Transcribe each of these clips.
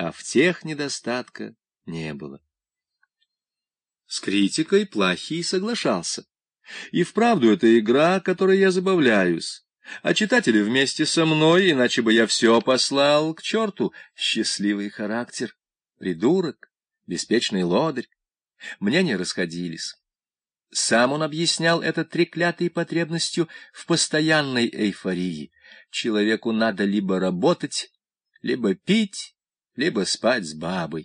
а в тех недостатка не было. С критикой Плахий соглашался. И вправду это игра, которой я забавляюсь. А читатели вместе со мной, иначе бы я все послал к черту. Счастливый характер, придурок, беспечный лодырь. Мнения расходились. Сам он объяснял это треклятой потребностью в постоянной эйфории. Человеку надо либо работать, либо пить, либо спать с бабой.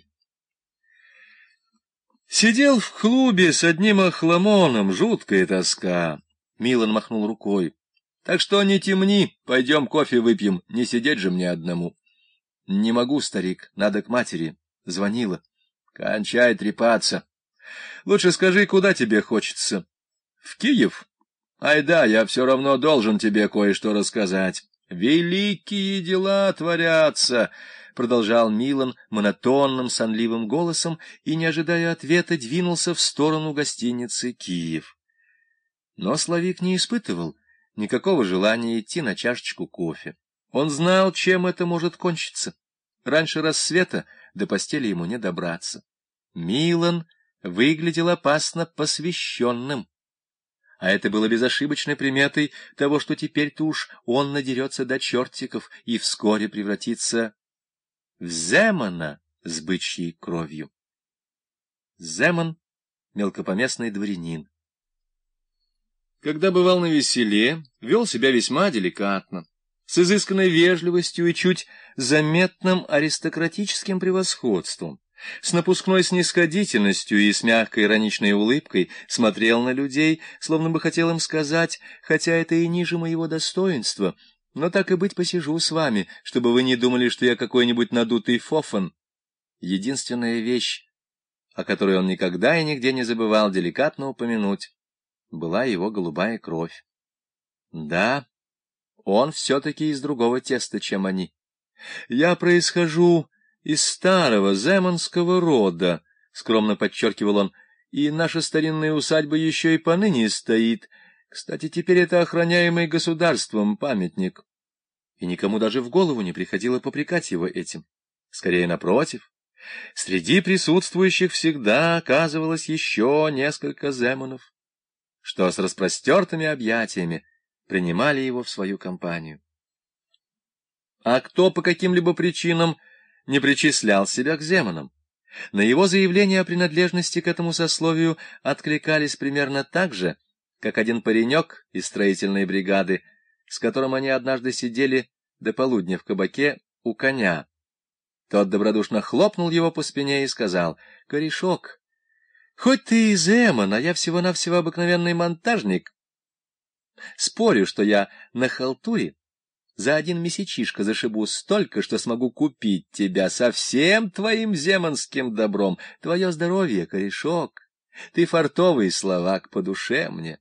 Сидел в клубе с одним охламоном, жуткая тоска. Милан махнул рукой. Так что не темни, пойдем кофе выпьем, не сидеть же мне одному. Не могу, старик, надо к матери. Звонила. Кончай трепаться. Лучше скажи, куда тебе хочется? В Киев? Ай да, я все равно должен тебе кое-что рассказать. Великие дела творятся, продолжал Милан монотонным сонливым голосом и, не ожидая ответа, двинулся в сторону гостиницы «Киев». Но Славик не испытывал никакого желания идти на чашечку кофе. Он знал, чем это может кончиться. Раньше рассвета до постели ему не добраться. Милан выглядел опасно посвященным. А это было безошибочной приметой того, что теперь-то уж он надерется до чертиков и вскоре превратится в Земана с бычьей кровью. Земан — мелкопоместный дворянин. Когда бывал навеселе, вел себя весьма деликатно, с изысканной вежливостью и чуть заметным аристократическим превосходством. С напускной снисходительностью и с мягкой ироничной улыбкой смотрел на людей, словно бы хотел им сказать, хотя это и ниже моего достоинства, но так и быть посижу с вами, чтобы вы не думали, что я какой-нибудь надутый фофан. Единственная вещь, о которой он никогда и нигде не забывал деликатно упомянуть, была его голубая кровь. Да, он все-таки из другого теста, чем они. Я происхожу из старого земанского рода, — скромно подчеркивал он, — и наша старинная усадьба еще и поныне стоит. Кстати, теперь это охраняемый государством памятник. И никому даже в голову не приходило попрекать его этим. Скорее, напротив, среди присутствующих всегда оказывалось еще несколько земанов, что с распростертыми объятиями принимали его в свою компанию. А кто по каким-либо причинам не причислял себя к земанам, на его заявление о принадлежности к этому сословию откликались примерно так же, как один паренек из строительной бригады, с которым они однажды сидели до полудня в кабаке у коня. Тот добродушно хлопнул его по спине и сказал: «Корешок, хоть ты и земан, а я всего-навсего обыкновенный монтажник. Спорю, что я на халтуре за один месячишко зашибу столько, что смогу купить тебя со всем твоим земанским добром. Твое здоровье, корешок, ты фартовый словак, по душе мне».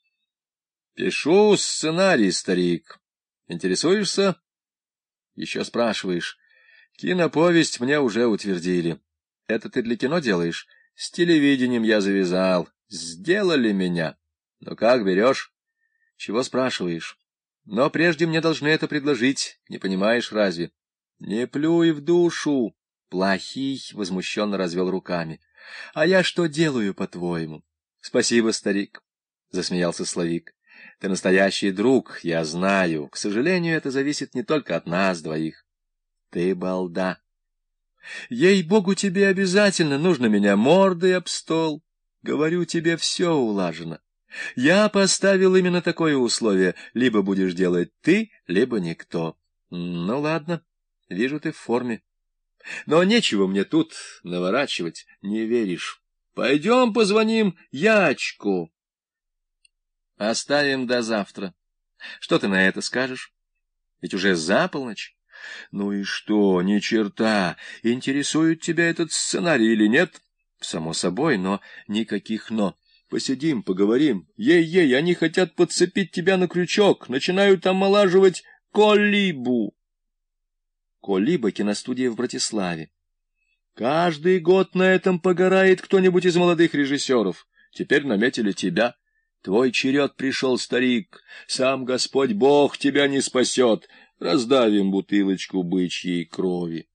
«Пишу сценарий, старик. Интересуешься?» «Еще спрашиваешь. Киноповесть мне уже утвердили. Это ты для кино делаешь? С телевидением я завязал. Сделали меня. Ну как, берешь? Чего спрашиваешь? Но прежде мне должны это предложить, не понимаешь разве?» «Не плюй в душу!» Плахий возмущенно развел руками. «А я что делаю, по-твоему?» «Спасибо, старик», — засмеялся Славик. «Ты настоящий друг, я знаю. К сожалению, это зависит не только от нас двоих. Ты балда. Ей-богу, тебе обязательно нужно меня мордой об стол. Говорю, тебе все улажено. Я поставил именно такое условие: либо будешь делать ты, либо никто. Ну ладно, вижу, ты в форме. Но нечего мне тут наворачивать, не веришь. Пойдем позвоним Ячку. Оставим до завтра. Что ты на это скажешь? Ведь уже за полночь. Ну и что, ни черта, интересует тебя этот сценарий или нет? Само собой, но никаких «но». Посидим, поговорим. Ей-ей, они хотят подцепить тебя на крючок, начинают омолаживать Колибу. Колиба — киностудия в Братиславе. Каждый год на этом погорает кто-нибудь из молодых режиссеров. Теперь наметили тебя. Твой черед пришел, старик. Сам Господь Бог тебя не спасет. Раздавим бутылочку бычьей крови.